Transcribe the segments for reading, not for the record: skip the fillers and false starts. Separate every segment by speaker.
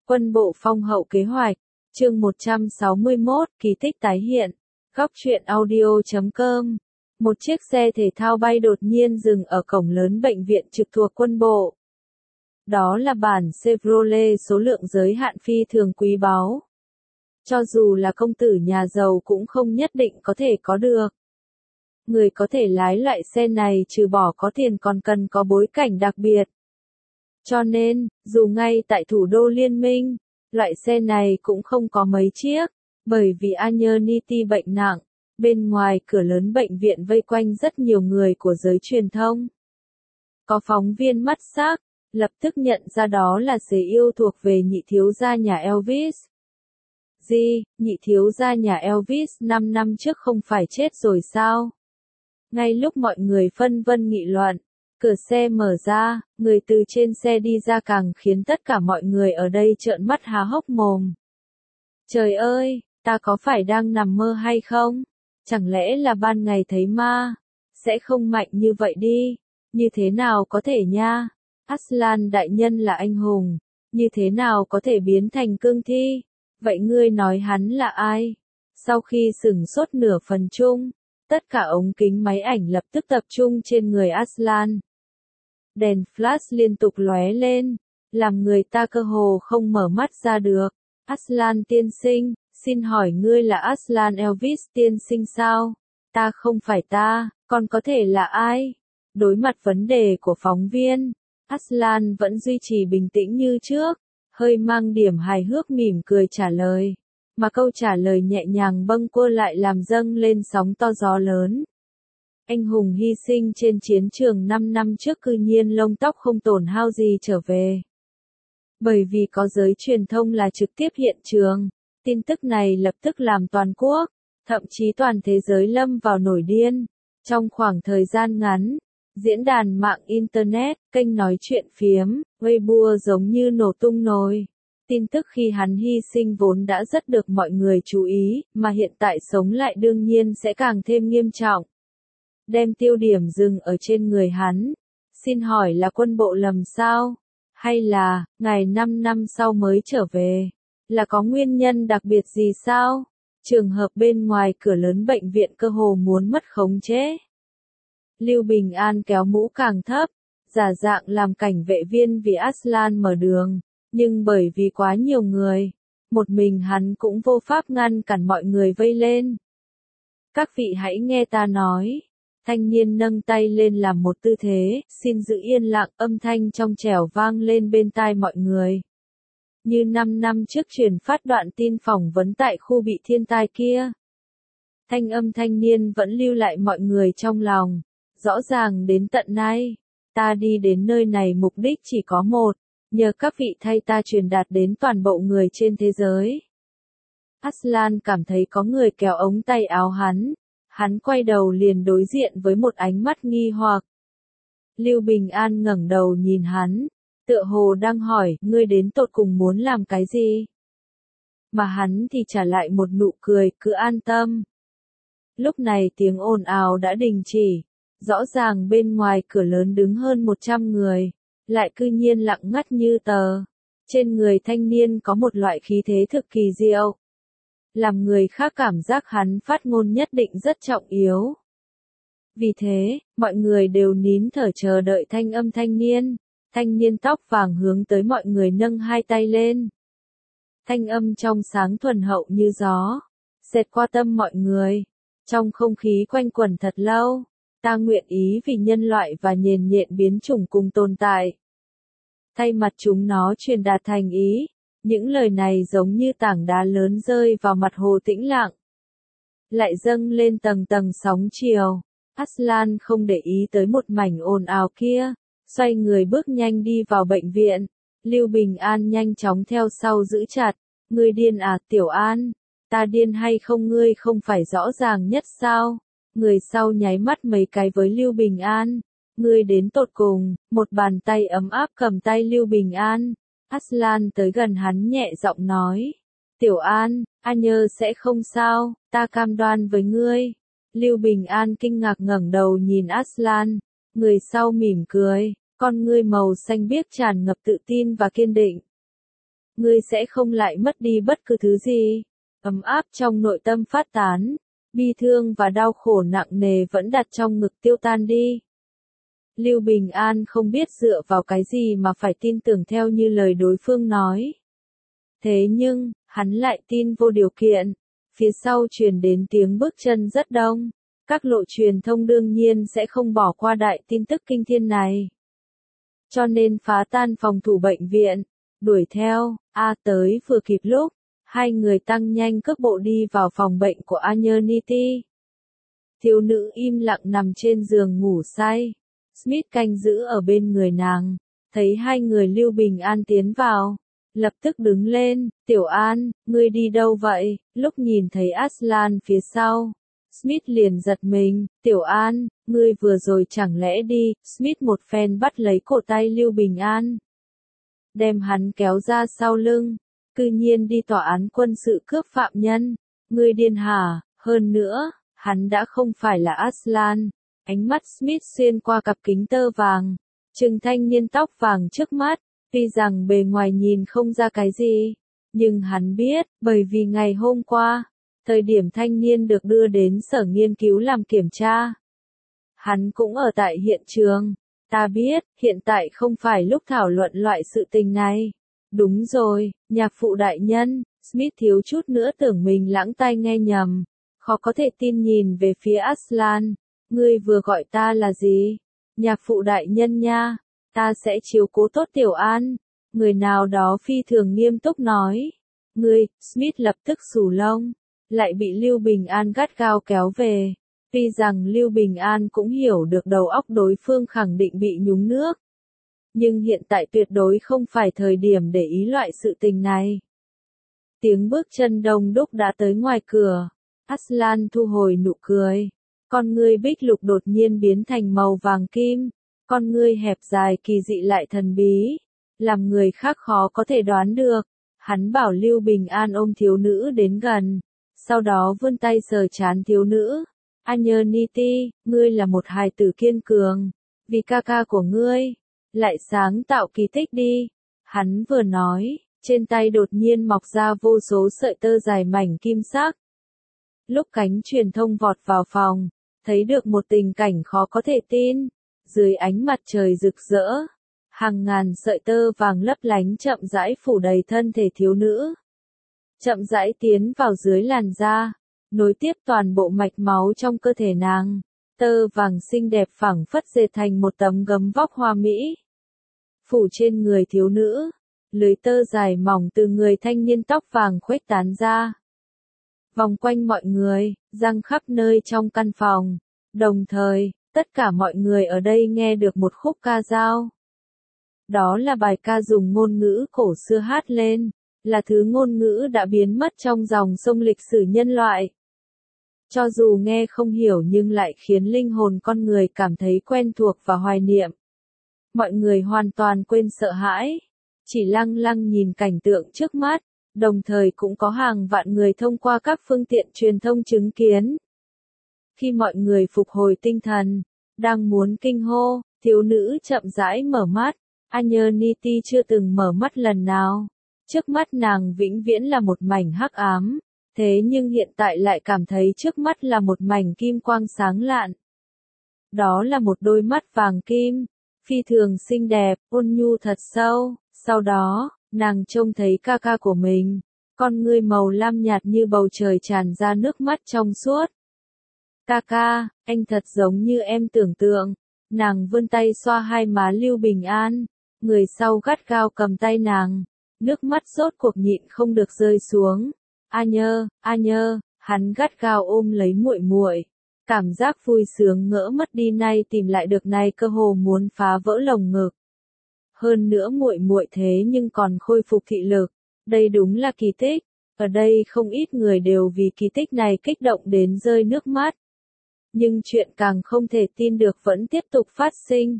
Speaker 1: Quân bộ phong hậu kế hoạch, chương 161, kỳ tích tái hiện, góc truyện audio.com. Một chiếc xe thể thao bay đột nhiên dừng ở cổng lớn bệnh viện trực thuộc quân bộ. Đó là bản Chevrolet số lượng giới hạn phi thường quý báu. Cho dù là công tử nhà giàu cũng không nhất định có thể có được. Người có thể lái loại xe này trừ bỏ có tiền còn cần có bối cảnh đặc biệt. Cho nên, dù ngay tại thủ đô liên minh, loại xe này cũng không có mấy chiếc, bởi vì Anyaniti bệnh nặng, bên ngoài cửa lớn bệnh viện vây quanh rất nhiều người của giới truyền thông. Có phóng viên mắt sắc, lập tức nhận ra đó là xế yêu thuộc về nhị thiếu gia nhà Elvis. Nhị thiếu gia nhà Elvis 5 năm trước không phải chết rồi sao? Ngay lúc mọi người phân vân nghị luận, cửa xe mở ra, người từ trên xe đi ra càng khiến tất cả mọi người ở đây trợn mắt há hốc mồm. Trời ơi, ta có phải đang nằm mơ hay không? Chẳng lẽ là ban ngày thấy ma? Sẽ không mạnh như vậy đi. Như thế nào có thể nha? Aslan đại nhân là anh hùng. Như thế nào có thể biến thành cương thi? Vậy ngươi nói hắn là ai? Sau khi sửng sốt nửa phần chung, tất cả ống kính máy ảnh lập tức tập trung trên người Aslan. Đèn flash liên tục lóe lên, làm người ta cơ hồ không mở mắt ra được. Aslan tiên sinh, xin hỏi ngươi là Aslan Elvis tiên sinh sao? Ta không phải ta, còn có thể là ai? Đối mặt vấn đề của phóng viên, Aslan vẫn duy trì bình tĩnh như trước, hơi mang điểm hài hước mỉm cười trả lời. Mà câu trả lời nhẹ nhàng bâng quơ lại làm dâng lên sóng to gió lớn. Anh hùng hy sinh trên chiến trường 5 năm trước cư nhiên lông tóc không tổn hao gì trở về. Bởi vì có giới truyền thông là trực tiếp hiện trường, tin tức này lập tức làm toàn quốc, thậm chí toàn thế giới lâm vào nổi điên. Trong khoảng thời gian ngắn, diễn đàn mạng Internet, kênh nói chuyện phiếm, Weibo giống như nổ tung nồi. Tin tức khi hắn hy sinh vốn đã rất được mọi người chú ý, mà hiện tại sống lại đương nhiên sẽ càng thêm nghiêm trọng. Đem tiêu điểm dừng ở trên người hắn. Xin hỏi là quân bộ lầm sao? Hay là, ngài 5 năm sau mới trở về? Là có nguyên nhân đặc biệt gì sao? Trường hợp bên ngoài cửa lớn bệnh viện cơ hồ muốn mất khống chế. Lưu Bình An kéo mũ càng thấp, giả dạng làm cảnh vệ viên vì Aslan mở đường, nhưng bởi vì quá nhiều người, một mình hắn cũng vô pháp ngăn cản mọi người vây lên. Các vị hãy nghe ta nói. Thanh niên nâng tay lên làm một tư thế, xin giữ yên lặng, âm thanh trong trẻo vang lên bên tai mọi người. Như 5 năm trước truyền phát đoạn tin phỏng vấn tại khu bị thiên tai kia. Thanh âm thanh niên vẫn lưu lại mọi người trong lòng. Rõ ràng đến tận nay, ta đi đến nơi này mục đích chỉ có một, nhờ các vị thay ta truyền đạt đến toàn bộ người trên thế giới. Aslan cảm thấy có người kéo ống tay áo hắn. Hắn quay đầu liền đối diện với một ánh mắt nghi hoặc. Lưu Bình An ngẩng đầu nhìn hắn, tựa hồ đang hỏi, ngươi đến tột cùng muốn làm cái gì? Mà hắn thì trả lại một nụ cười, cứ an tâm. Lúc này tiếng ồn ào đã đình chỉ, rõ ràng bên ngoài cửa lớn đứng hơn 100 người, lại cư nhiên lặng ngắt như tờ. Trên người thanh niên có một loại khí thế thực kỳ diệu. Làm người khác cảm giác hắn phát ngôn nhất định rất trọng yếu. Vì thế, mọi người đều nín thở chờ đợi thanh âm thanh niên. Thanh niên tóc vàng hướng tới mọi người nâng hai tay lên. Thanh âm trong sáng thuần hậu như gió, xẹt qua tâm mọi người. Trong không khí quanh quẩn thật lâu, ta nguyện ý vì nhân loại và nhện nhện biến chủng cùng tồn tại. Thay mặt chúng nó truyền đạt thành ý. Những lời này giống như tảng đá lớn rơi vào mặt hồ tĩnh lặng. Lại dâng lên tầng tầng sóng chiều. Aslan không để ý tới một mảnh ồn ào kia. Xoay người bước nhanh đi vào bệnh viện. Lưu Bình An nhanh chóng theo sau giữ chặt. Ngươi điên à Tiểu An? Ta điên hay không ngươi không phải rõ ràng nhất sao? Người sau nháy mắt mấy cái với Lưu Bình An. Ngươi đến tột cùng, một bàn tay ấm áp cầm tay Lưu Bình An. Aslan tới gần hắn nhẹ giọng nói. Tiểu An, Nhơ sẽ không sao, ta cam đoan với ngươi. Lưu Bình An kinh ngạc ngẩng đầu nhìn Aslan. Người sau mỉm cười, con ngươi màu xanh biếc tràn ngập tự tin và kiên định. ngươi sẽ không lại mất đi bất cứ thứ gì. Ấm áp trong nội tâm phát tán, bi thương và đau khổ nặng nề vẫn đặt trong ngực tiêu tan đi. Lưu Bình An không biết dựa vào cái gì mà phải tin tưởng theo như lời đối phương nói. Thế nhưng, hắn lại tin vô điều kiện. Phía sau truyền đến tiếng bước chân rất đông. Các lộ truyền thông đương nhiên sẽ không bỏ qua đại tin tức kinh thiên này. Cho nên phá tan phòng thủ bệnh viện, đuổi theo, tới vừa kịp lúc, hai người tăng nhanh cước bộ đi vào phòng bệnh của Anyaniti. Thiếu nữ im lặng nằm trên giường ngủ say. Smith canh giữ ở bên người nàng, thấy hai người Lưu Bình An tiến vào, lập tức đứng lên, Tiểu An, ngươi đi đâu vậy? Lúc nhìn thấy Aslan phía sau, Smith liền giật mình, Tiểu An, ngươi vừa rồi chẳng lẽ đi? Smith một phen bắt lấy cổ tay Lưu Bình An, đem hắn kéo ra sau lưng, cư nhiên đi tòa án quân sự cướp phạm nhân, ngươi điên hả? Hơn nữa, hắn đã không phải là Aslan. Ánh mắt Smith xuyên qua cặp kính tơ vàng, chừng thanh niên tóc vàng trước mắt, tuy rằng bề ngoài nhìn không ra cái gì, nhưng hắn biết, bởi vì ngày hôm qua, thời điểm thanh niên được đưa đến sở nghiên cứu làm kiểm tra. Hắn cũng ở tại hiện trường, ta biết, hiện tại không phải lúc thảo luận loại sự tình này. Đúng rồi, nhạc phụ đại nhân, Smith thiếu chút nữa tưởng mình lãng tai nghe nhầm, khó có thể tin nhìn về phía Aslan. Ngươi vừa gọi ta là gì? Nhạc phụ đại nhân nha, ta sẽ chiếu cố tốt Tiểu An. Người nào đó phi thường nghiêm túc nói. Ngươi, Smith lập tức xù lông, lại bị Lưu Bình An gắt gao kéo về. Tuy rằng Lưu Bình An cũng hiểu được đầu óc đối phương khẳng định bị nhúng nước. Nhưng hiện tại tuyệt đối không phải thời điểm để ý loại sự tình này. Tiếng bước chân đông đúc đã tới ngoài cửa. Aslan thu hồi nụ cười. Con ngươi bích lục đột nhiên biến thành màu vàng kim, con ngươi hẹp dài kỳ dị lại thần bí, làm người khác khó có thể đoán được. Hắn bảo Lưu Bình An ôm thiếu nữ đến gần, sau đó vươn tay sờ trán thiếu nữ. Anyaniti, ngươi là một hài tử kiên cường, vì ca ca của ngươi, lại sáng tạo kỳ tích đi. Hắn vừa nói, trên tay đột nhiên mọc ra vô số sợi tơ dài mảnh kim sắc. Lúc cánh truyền thông vọt vào phòng, thấy được một tình cảnh khó có thể tin, dưới ánh mặt trời rực rỡ, hàng ngàn sợi tơ vàng lấp lánh chậm rãi phủ đầy thân thể thiếu nữ. Chậm rãi tiến vào dưới làn da, nối tiếp toàn bộ mạch máu trong cơ thể nàng, tơ vàng xinh đẹp phẳng phất dệt thành một tấm gấm vóc hoa mỹ. Phủ trên người thiếu nữ, lưới tơ dài mỏng từ người thanh niên tóc vàng khuếch tán ra. Vòng quanh mọi người, răng khắp nơi trong căn phòng. Đồng thời, tất cả mọi người ở đây nghe được một khúc ca dao. Đó là bài ca dùng ngôn ngữ cổ xưa hát lên, là thứ ngôn ngữ đã biến mất trong dòng sông lịch sử nhân loại. Cho dù nghe không hiểu nhưng lại khiến linh hồn con người cảm thấy quen thuộc và hoài niệm. Mọi người hoàn toàn quên sợ hãi, chỉ lăng lăng nhìn cảnh tượng trước mắt. Đồng thời cũng có hàng vạn người thông qua các phương tiện truyền thông chứng kiến. Khi mọi người phục hồi tinh thần, đang muốn kinh hô, thiếu nữ chậm rãi mở mắt. Anyaniti chưa từng mở mắt lần nào. Trước mắt nàng vĩnh viễn là một mảnh hắc ám, thế nhưng hiện tại lại cảm thấy trước mắt là một mảnh kim quang sáng lạn. Đó là một đôi mắt vàng kim, phi thường xinh đẹp, ôn nhu thật sâu. Sau đó, nàng trông thấy ca ca của mình, con ngươi màu lam nhạt như bầu trời tràn ra nước mắt trong suốt. Ca ca, anh thật giống như em tưởng tượng. Nàng vươn tay xoa hai má Lưu Bình An, người sau gắt gao cầm tay nàng, nước mắt rốt cuộc nhịn không được rơi xuống. A nhơ, hắn gắt gao ôm lấy muội muội, cảm giác vui sướng ngỡ mất đi nay tìm lại được này cơ hồ muốn phá vỡ lồng ngực. Hơn nữa muội muội thế nhưng còn khôi phục thị lực, đây đúng là kỳ tích. Ở đây không ít người đều vì kỳ tích này kích động đến rơi nước mắt. Nhưng chuyện càng không thể tin được vẫn tiếp tục phát sinh.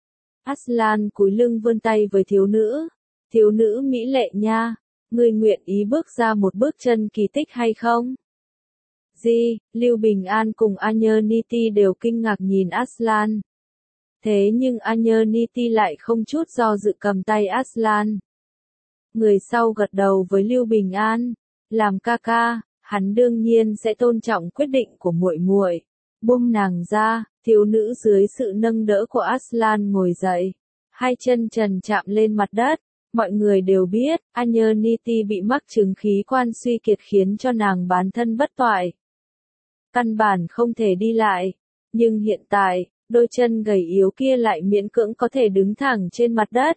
Speaker 1: Aslan cúi lưng vươn tay với thiếu nữ mỹ lệ nha, ngươi nguyện ý bước ra một bước chân kỳ tích hay không? Lưu Bình An cùng Anyaniti đều kinh ngạc nhìn Aslan. Thế nhưng Anyaniti lại không chút do dự cầm tay Aslan. Người sau gật đầu với Lưu Bình An, làm ca ca, hắn đương nhiên sẽ tôn trọng quyết định của muội muội. Buông nàng ra, thiếu nữ dưới sự nâng đỡ của Aslan ngồi dậy, hai chân trần chạm lên mặt đất. Mọi người đều biết, Anyaniti bị mắc chứng khí quan suy kiệt khiến cho nàng bán thân bất toại. Căn bản không thể đi lại, nhưng hiện tại, đôi chân gầy yếu kia lại miễn cưỡng có thể đứng thẳng trên mặt đất.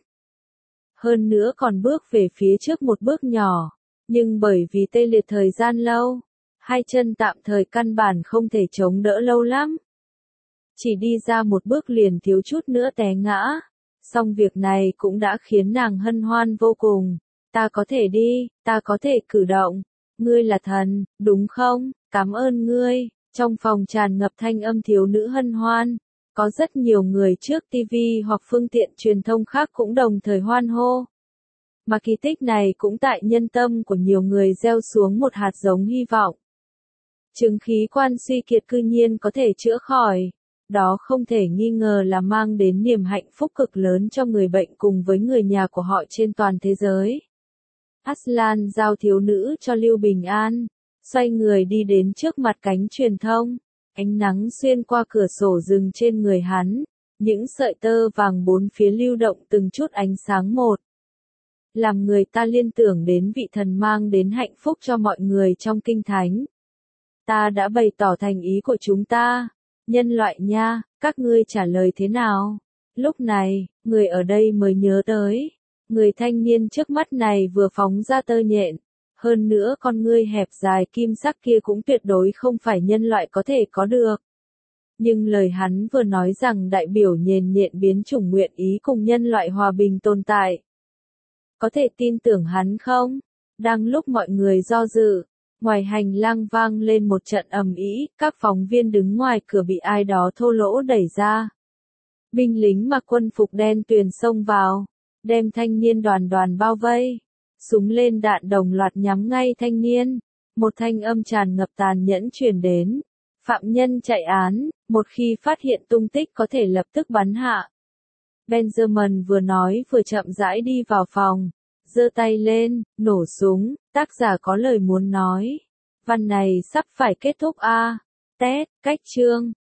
Speaker 1: Hơn nữa còn bước về phía trước một bước nhỏ, nhưng bởi vì tê liệt thời gian lâu, hai chân tạm thời căn bản không thể chống đỡ lâu lắm. Chỉ đi ra một bước liền thiếu chút nữa té ngã. Song việc này cũng đã khiến nàng hân hoan vô cùng. Ta có thể đi, ta có thể cử động. Ngươi là thần, đúng không? Cảm ơn ngươi. Trong phòng tràn ngập thanh âm thiếu nữ hân hoan. Có rất nhiều người trước TV hoặc phương tiện truyền thông khác cũng đồng thời hoan hô. Mà kỳ tích này cũng tại nhân tâm của nhiều người gieo xuống một hạt giống hy vọng. Chứng khí quan suy kiệt cư nhiên có thể chữa khỏi. Đó không thể nghi ngờ là mang đến niềm hạnh phúc cực lớn cho người bệnh cùng với người nhà của họ trên toàn thế giới. Aslan giao thiếu nữ cho Lưu Bình An, xoay người đi đến trước mặt cánh truyền thông. Ánh nắng xuyên qua cửa sổ rừng trên người hắn, những sợi tơ vàng bốn phía lưu động từng chút ánh sáng một. Làm người ta liên tưởng đến vị thần mang đến hạnh phúc cho mọi người trong kinh thánh. Ta đã bày tỏ thành ý của chúng ta. Nhân loại nha, các ngươi trả lời thế nào? Lúc này, người ở đây mới nhớ tới. Người thanh niên trước mắt này vừa phóng ra tơ nhện. Hơn nữa con ngươi hẹp dài kim sắc kia cũng tuyệt đối không phải nhân loại có thể có được. Nhưng lời hắn vừa nói rằng đại biểu nhện biến chủng nguyện ý cùng nhân loại hòa bình tồn tại. Có thể tin tưởng hắn không? Đang lúc mọi người do dự, ngoài hành lang vang lên một trận ầm ĩ, các phóng viên đứng ngoài cửa bị ai đó thô lỗ đẩy ra. Binh lính mặc quân phục đen tuyền xông vào, đem thanh niên đoàn bao vây. Súng lên đạn đồng loạt nhắm ngay thanh niên. Một thanh âm tràn ngập tàn nhẫn truyền đến. Phạm nhân chạy án, một khi phát hiện tung tích có thể lập tức bắn hạ. Benjamin vừa nói vừa chậm rãi đi vào phòng, giơ tay lên, nổ súng, tác giả có lời muốn nói. Văn này sắp phải kết thúc a. Tết, cách chương.